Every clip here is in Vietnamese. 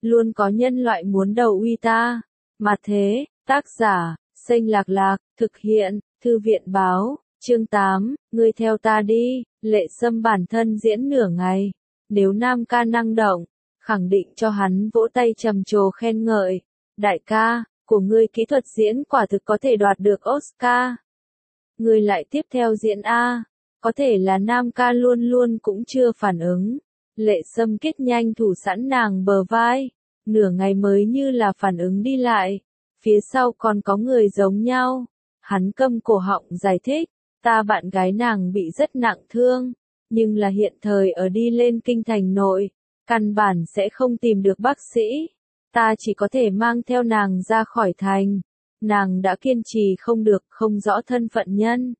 luôn có nhân loại muốn đầu uy ta. Mà thế, tác giả, Xanh Lạc Lạc, thực hiện, Thư viện báo, chương 8, ngươi theo ta đi, Lệ Sâm bản thân diễn nửa ngày. Nếu Nam ca năng động, khẳng định cho hắn vỗ tay trầm trồ khen ngợi. Đại ca, của ngươi kỹ thuật diễn quả thực có thể đoạt được Oscar. Ngươi lại tiếp theo diễn A, có thể là Nam ca luôn luôn cũng chưa phản ứng. Lệ Sâm kết nhanh thủ sẵn nàng bờ vai, nửa ngày mới như là phản ứng đi lại. Phía sau còn có người giống nhau. Hắn câm cổ họng giải thích, ta bạn gái nàng bị rất nặng thương, nhưng là hiện thời ở đi lên kinh thành nội, căn bản sẽ không tìm được bác sĩ. Ta chỉ có thể mang theo nàng ra khỏi thành. Nàng đã kiên trì không được, không rõ thân phận nhân.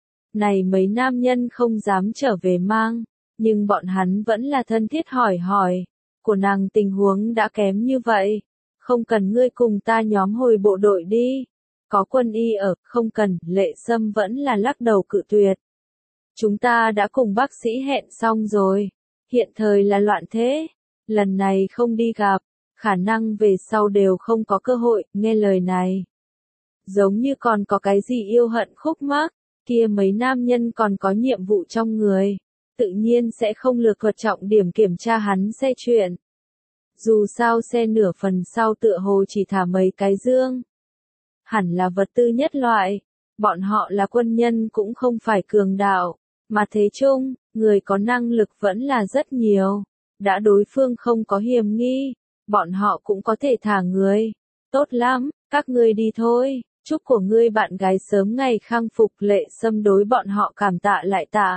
Này mấy nam nhân không dám trở về mang, nhưng bọn hắn vẫn là thân thiết hỏi hỏi, của nàng tình huống đã kém như vậy, không cần ngươi cùng ta nhóm hồi bộ đội đi. Có quân y ở, không cần. Lệ Sâm vẫn là lắc đầu cự tuyệt. Chúng ta đã cùng bác sĩ hẹn xong rồi, hiện thời là loạn thế, lần này không đi gặp, khả năng về sau đều không có cơ hội. Nghe lời này, giống như còn có cái gì yêu hận khúc mắc, kia mấy nam nhân còn có nhiệm vụ trong người, tự nhiên sẽ không lược thuật trọng điểm kiểm tra hắn xe chuyện. Dù sao xe nửa phần sau tựa hồ chỉ thả mấy cái dương, hẳn là vật tư nhất loại, bọn họ là quân nhân cũng không phải cường đạo, mà thế chung, người có năng lực vẫn là rất nhiều, đã đối phương không có hiểm nghi, bọn họ cũng có thể thả người. Tốt lắm, các ngươi đi thôi, chúc của ngươi bạn gái sớm ngày khang phục. Lệ Sâm đối bọn họ cảm tạ lại tạ,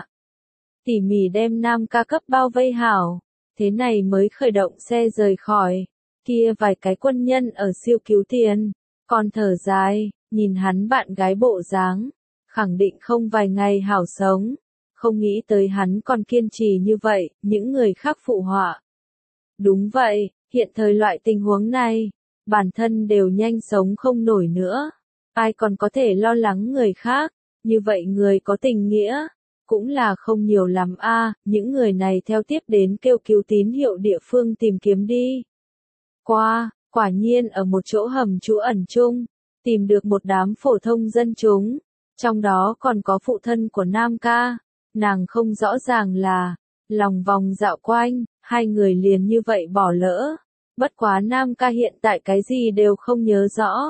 tỉ mỉ đem Nam ca cấp bao vây hảo, thế này mới khởi động xe rời khỏi. Kia vài cái quân nhân ở siêu cứu tiền, còn thở dài, nhìn hắn bạn gái bộ dáng, khẳng định không vài ngày hảo sống, không nghĩ tới hắn còn kiên trì như vậy. Những người khác phụ họa, đúng vậy, hiện thời loại tình huống này, bản thân đều nhanh sống không nổi nữa, ai còn có thể lo lắng người khác, như vậy người có tình nghĩa, cũng là không nhiều lắm a. Những người này theo tiếp đến kêu cứu tín hiệu địa phương tìm kiếm đi. Quả nhiên ở một chỗ hầm trú ẩn chung, tìm được một đám phổ thông dân chúng, trong đó còn có phụ thân của Nam ca, nàng không rõ ràng là, lòng vòng dạo quanh, hai người liền như vậy bỏ lỡ. Bất quá Nam ca hiện tại cái gì đều không nhớ rõ,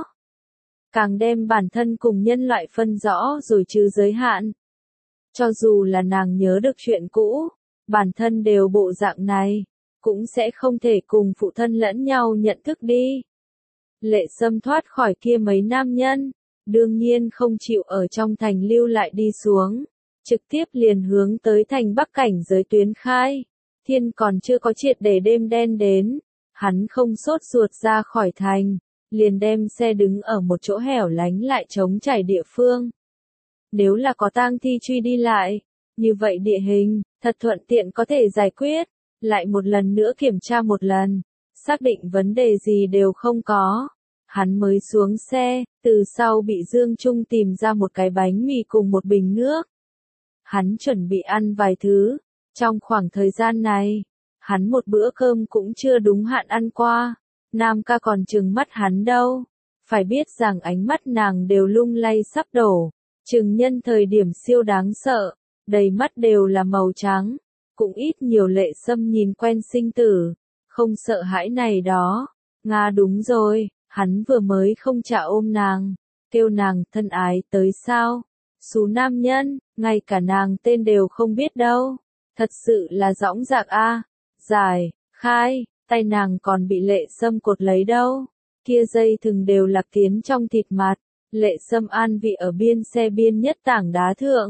càng đem bản thân cùng nhân loại phân rõ rồi trừ giới hạn. Cho dù là nàng nhớ được chuyện cũ, bản thân đều bộ dạng này, cũng sẽ không thể cùng phụ thân lẫn nhau nhận thức đi. Lệ Sâm thoát khỏi kia mấy nam nhân, đương nhiên không chịu ở trong thành lưu lại đi xuống, trực tiếp liền hướng tới thành Bắc cảnh giới tuyến khai. Thiên còn chưa có triệt để đêm đen đến, hắn không sốt ruột ra khỏi thành, liền đem xe đứng ở một chỗ hẻo lánh lại trống trải địa phương. Nếu là có tang thi truy đi lại, như vậy địa hình, thật thuận tiện có thể giải quyết, lại một lần nữa kiểm tra một lần, xác định vấn đề gì đều không có. Hắn mới xuống xe, từ sau bị Dương Trung tìm ra một cái bánh mì cùng một bình nước. Hắn chuẩn bị ăn vài thứ, trong khoảng thời gian này, hắn một bữa cơm cũng chưa đúng hạn ăn qua, Nam ca còn trừng mắt hắn đâu, phải biết rằng ánh mắt nàng đều lung lay sắp đổ, trừng nhân thời điểm siêu đáng sợ, đầy mắt đều là màu trắng, cũng ít nhiều. Lệ Sâm nhìn quen sinh tử, không sợ hãi này đó. Nga đúng rồi, hắn vừa mới không trả ôm nàng, kêu nàng thân ái tới sao? Xú nam nhân, ngay cả nàng tên đều không biết đâu, thật sự là dõng dạc a. Giải, khai, tay nàng còn bị Lệ Sâm cột lấy đâu, kia dây thừng đều lạc tiến trong thịt mặt. Lệ Sâm an vị ở biên xe biên nhất tảng đá thượng,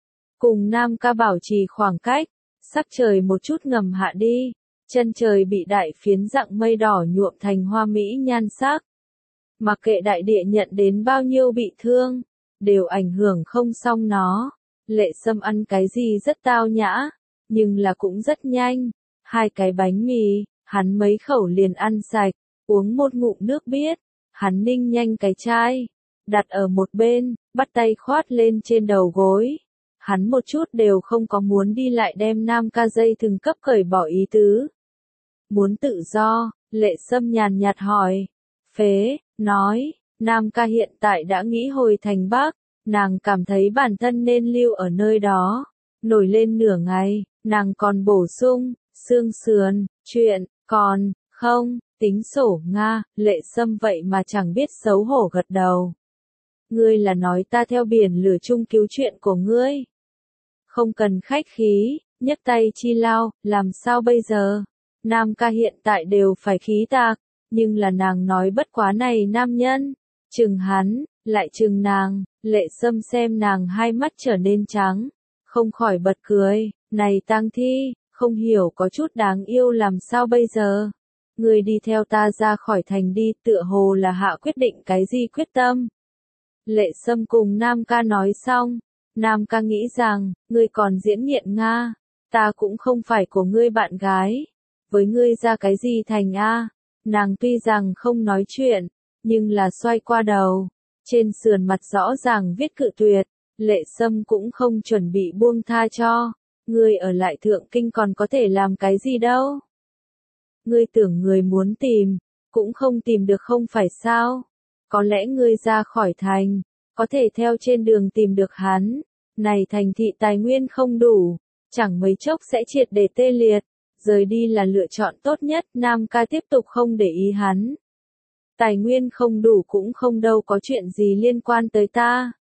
cùng Nam ca bảo trì khoảng cách. Sắc trời một chút ngầm hạ đi, chân trời bị đại phiến dạng mây đỏ nhuộm thành hoa mỹ nhan sắc. Mặc kệ đại địa nhận đến bao nhiêu bị thương, đều ảnh hưởng không xong nó. Lệ Sâm ăn cái gì rất tao nhã, nhưng là cũng rất nhanh. 2 cái bánh mì, hắn mấy khẩu liền ăn sạch, uống một ngụm nước biết. Hắn ninh nhanh cái chai, đặt ở một bên, bắt tay khoát lên trên đầu gối. Hắn một chút đều không có muốn đi lại đem Nam ca dây thừng cấp cởi bỏ ý tứ. Muốn tự do, Lệ Sâm nhàn nhạt hỏi. Phế, nói, Nam ca hiện tại đã nghĩ hồi thành Bắc, nàng cảm thấy bản thân nên lưu ở nơi đó. Nổi lên nửa ngày, nàng còn bổ sung, xương sườn, chuyện, còn, không, tính sổ Nga, Lệ Sâm vậy mà chẳng biết xấu hổ gật đầu. Ngươi là nói ta theo biển lửa chung cứu chuyện của ngươi. Không cần khách khí, nhấc tay chi lao, làm sao bây giờ? Nam ca hiện tại đều phải khí tạc, nhưng là nàng nói bất quá này nam nhân. Chừng hắn, lại chừng nàng, Lệ Sâm xem nàng hai mắt trở nên trắng, không khỏi bật cười, này tang thi, không hiểu có chút đáng yêu làm sao bây giờ? Ngươi đi theo ta ra khỏi thành đi, tựa hồ là hạ quyết định cái gì quyết tâm. Lệ Sâm cùng Nam ca nói xong, Nam ca nghĩ rằng, ngươi còn diễn nghiện Nga, ta cũng không phải của ngươi bạn gái, với ngươi ra cái gì thành a? Nàng tuy rằng không nói chuyện, nhưng là xoay qua đầu, trên sườn mặt rõ ràng viết cự tuyệt, Lệ Sâm cũng không chuẩn bị buông tha cho, ngươi ở lại Thượng Kinh còn có thể làm cái gì đâu. Ngươi tưởng người muốn tìm, cũng không tìm được không phải sao? Có lẽ ngươi ra khỏi thành, có thể theo trên đường tìm được hắn. Này thành thị tài nguyên không đủ, chẳng mấy chốc sẽ triệt để tê liệt. Rời đi là lựa chọn tốt nhất. Nam ca tiếp tục không để ý hắn. Tài nguyên không đủ cũng không đâu có chuyện gì liên quan tới ta.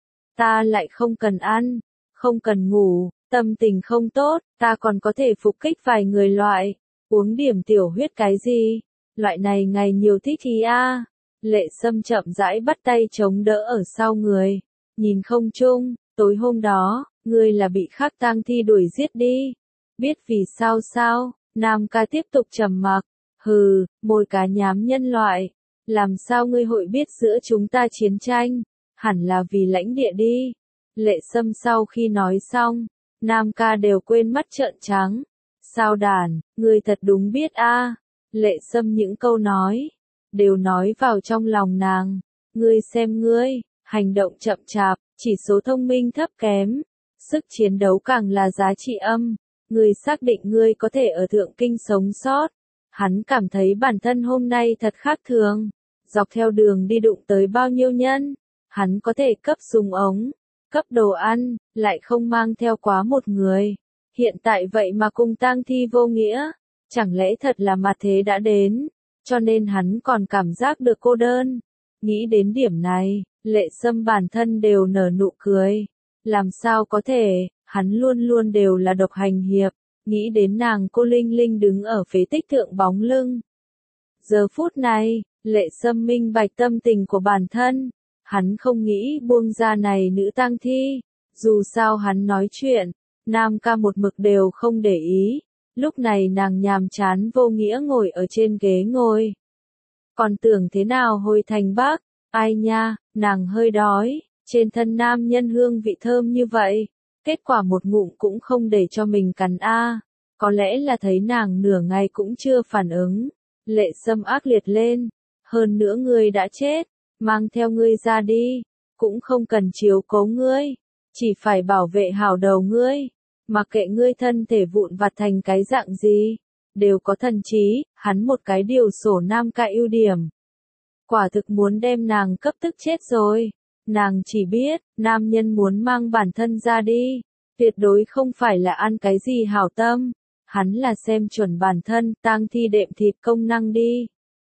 Ta lại không cần ăn, không cần ngủ, tâm tình không tốt, ta còn có thể phục kích vài người loại. Uống điểm tiểu huyết cái gì? Loại này ngày nhiều thích thì a. Lệ Sâm chậm rãi bắt tay chống đỡ ở sau người. Nhìn không chung, tối hôm đó, ngươi là bị khắc tang thi đuổi giết đi. Biết vì sao sao? Nam ca tiếp tục trầm mặc. Hừ, môi cá nhám nhân loại. Làm sao ngươi hội biết giữa chúng ta chiến tranh? Hẳn là vì lãnh địa đi. Lệ Sâm sau khi nói xong, Nam ca đều quên mắt trợn trắng. Sao đàn, ngươi thật đúng biết a. Lệ Sâm những câu nói, đều nói vào trong lòng nàng. Ngươi xem ngươi, hành động chậm chạp, chỉ số thông minh thấp kém, sức chiến đấu càng là giá trị âm. Ngươi xác định ngươi có thể ở Thượng Kinh sống sót. Hắn cảm thấy bản thân hôm nay thật khác thường. Dọc theo đường đi đụng tới bao nhiêu nhân, hắn có thể cấp súng ống, cấp đồ ăn, lại không mang theo quá một người. Hiện tại vậy mà cùng tang thi vô nghĩa, chẳng lẽ thật là mặt thế đã đến, cho nên hắn còn cảm giác được cô đơn. Nghĩ đến điểm này, Lệ Sâm bản thân đều nở nụ cười. Làm sao có thể, hắn luôn luôn đều là độc hành hiệp, nghĩ đến nàng cô Linh Linh đứng ở phế tích thượng bóng lưng. Giờ phút này, Lệ Sâm minh bạch tâm tình của bản thân, hắn không nghĩ buông ra này nữ tang thi, dù sao hắn nói chuyện, Nam ca một mực đều không để ý, lúc này nàng nhàm chán vô nghĩa ngồi ở trên ghế ngồi. Còn tưởng thế nào hồi thành Bắc, ai nha, nàng hơi đói, trên thân nam nhân hương vị thơm như vậy, kết quả một ngụm cũng không để cho mình cắn a. Có lẽ là thấy nàng nửa ngày cũng chưa phản ứng, Lệ Sâm ác liệt lên, hơn nữa ngươi đã chết, mang theo ngươi ra đi, cũng không cần chiếu cố ngươi, chỉ phải bảo vệ hảo đầu ngươi, mặc kệ ngươi thân thể vụn vặt thành cái dạng gì, đều có thần trí, hắn một cái điều sổ Nam ca ưu điểm. Quả thực muốn đem nàng cấp tức chết rồi, nàng chỉ biết, nam nhân muốn mang bản thân ra đi, tuyệt đối không phải là ăn cái gì hảo tâm, hắn là xem chuẩn bản thân, tang thi đệm thịt công năng đi.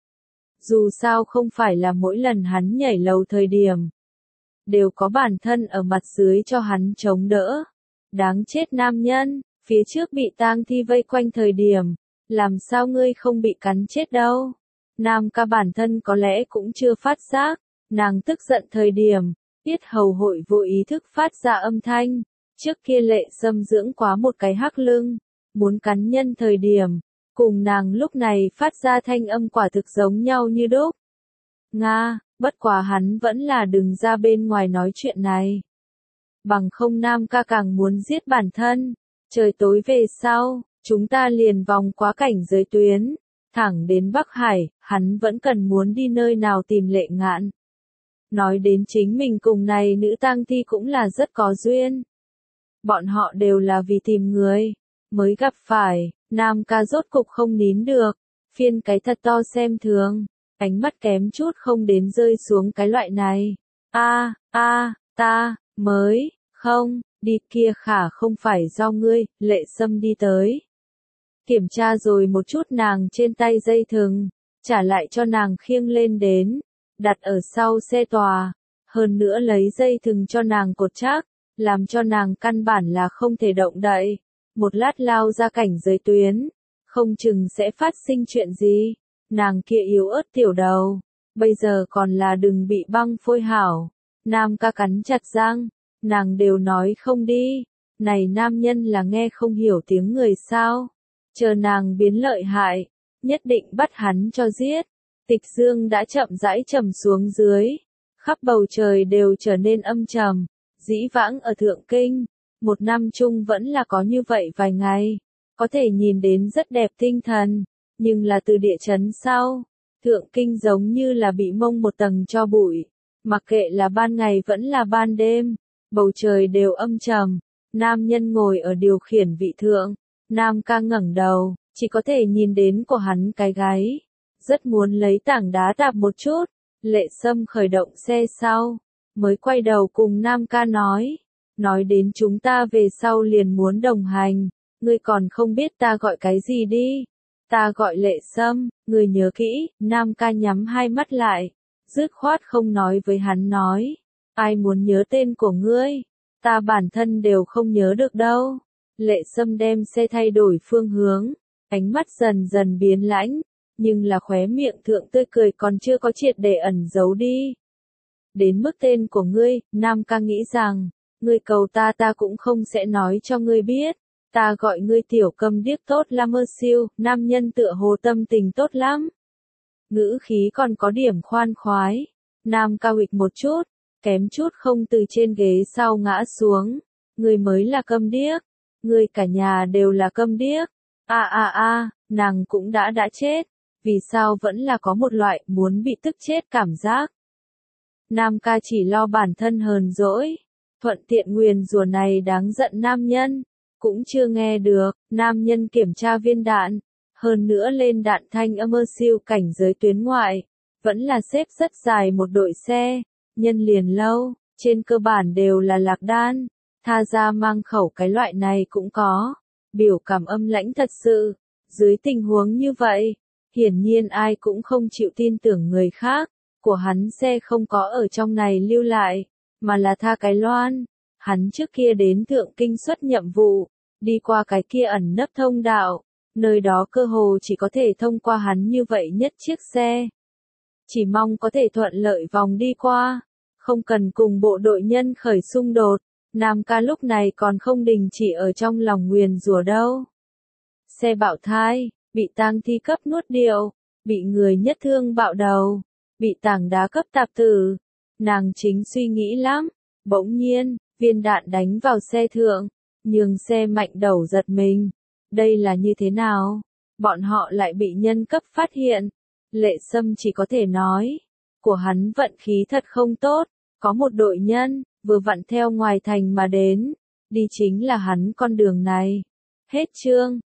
Dù sao không phải là mỗi lần hắn nhảy lầu thời điểm, đều có bản thân ở mặt dưới cho hắn chống đỡ. Đáng chết nam nhân, phía trước bị tang thi vây quanh thời điểm, làm sao ngươi không bị cắn chết đâu. Nam ca bản thân có lẽ cũng chưa phát giác, nàng tức giận thời điểm, tiết hầu hội vô ý thức phát ra âm thanh. Trước kia Lệ Sâm dưỡng quá một cái hắc lưng, muốn cắn nhân thời điểm, cùng nàng lúc này phát ra thanh âm quả thực giống nhau như đúc. Nga, bất quá hắn vẫn là đừng ra bên ngoài nói chuyện này. Bằng không Nam ca càng muốn giết bản thân. Trời tối về sau, chúng ta liền vòng quá cảnh giới tuyến, thẳng đến Bắc Hải, hắn vẫn cần muốn đi nơi nào tìm Lệ Ngạn. Nói đến chính mình cùng này nữ tang thi cũng là rất có duyên. Bọn họ đều là vì tìm người, mới gặp phải, Nam ca rốt cục không nín được, phiên cái thật to xem thường, ánh mắt kém chút không đến rơi xuống cái loại này. Ta, mới, không, đi kia khả không phải do ngươi, Lệ Sâm đi tới. Kiểm tra rồi một chút nàng trên tay dây thừng, trả lại cho nàng khiêng lên đến, đặt ở sau xe tòa, hơn nữa lấy dây thừng cho nàng cột chắc, làm cho nàng căn bản là không thể động đậy, một lát lao ra cảnh giới tuyến, không chừng sẽ phát sinh chuyện gì, nàng kia yếu ớt tiểu đầu, bây giờ còn là đừng bị băng phôi hảo, Nam ca cắn chặt răng, nàng đều nói không đi, này nam nhân là nghe không hiểu tiếng người sao, chờ nàng biến lợi hại, nhất định bắt hắn cho giết. Tịch dương đã chậm rãi trầm xuống dưới, khắp bầu trời đều trở nên âm trầm, dĩ vãng ở Thượng Kinh, một năm chung vẫn là có như vậy vài ngày, có thể nhìn đến rất đẹp tinh thần, nhưng là từ địa chấn sau, Thượng Kinh giống như là bị mông một tầng cho bụi, mặc kệ là ban ngày vẫn là ban đêm, bầu trời đều âm trầm, nam nhân ngồi ở điều khiển vị thượng, Nam ca ngẩng đầu, chỉ có thể nhìn đến của hắn cái gáy, rất muốn lấy tảng đá đạp một chút, Lệ Sâm khởi động xe sau, mới quay đầu cùng Nam ca nói đến chúng ta về sau liền muốn đồng hành, ngươi còn không biết ta gọi cái gì đi, ta gọi Lệ Sâm, ngươi nhớ kỹ, Nam ca nhắm hai mắt lại, dứt khoát không nói với hắn nói, ai muốn nhớ tên của ngươi, ta bản thân đều không nhớ được đâu. Lệ Sâm đem xe thay đổi phương hướng, ánh mắt dần dần biến lãnh, nhưng là khóe miệng thượng tươi cười còn chưa có triệt để ẩn giấu đi. Đến mức tên của ngươi, Nam ca nghĩ rằng, ngươi cầu ta cũng không sẽ nói cho ngươi biết, ta gọi ngươi tiểu câm điếc tốt là mơ siêu, nam nhân tựa hồ tâm tình tốt lắm. Ngữ khí còn có điểm khoan khoái, Nam ca huỵch một chút, kém chút không từ trên ghế sau ngã xuống, ngươi mới là câm điếc. Người cả nhà đều là câm điếc. Nàng cũng đã chết. Vì sao vẫn là có một loại muốn bị tức chết cảm giác. Nam ca chỉ lo bản thân hờn dỗi. Thuận tiện nguyền rủa này đáng giận nam nhân. Cũng chưa nghe được, nam nhân kiểm tra viên đạn. Hơn nữa lên đạn thanh âm siêu cảnh giới tuyến ngoại. Vẫn là xếp rất dài một đội xe. Nhân liền lâu, trên cơ bản đều là lạc đan. Tha ra mang khẩu cái loại này cũng có, biểu cảm âm lãnh thật sự, dưới tình huống như vậy, hiển nhiên ai cũng không chịu tin tưởng người khác, của hắn xe không có ở trong này lưu lại, mà là tha cái loan, hắn trước kia đến Thượng Kinh xuất nhiệm vụ, đi qua cái kia ẩn nấp thông đạo, nơi đó cơ hồ chỉ có thể thông qua hắn như vậy nhất chiếc xe. Chỉ mong có thể thuận lợi vòng đi qua, không cần cùng bộ đội nhân khởi xung đột. Nam ca lúc này còn không đình chỉ ở trong lòng nguyền rủa đâu. Xe bạo thai, bị tang thi cấp nuốt điệu, bị người nhất thương bạo đầu, bị tảng đá cấp tạp tử. Nàng chính suy nghĩ lắm, bỗng nhiên, viên đạn đánh vào xe thượng, nhường xe mạnh đầu giật mình. Đây là như thế nào? Bọn họ lại bị nhân cấp phát hiện. Lệ Sâm chỉ có thể nói, của hắn vận khí thật không tốt, có một đội nhân vừa vặn theo ngoài thành mà đến, đi chính là hắn con đường này. Hết chương.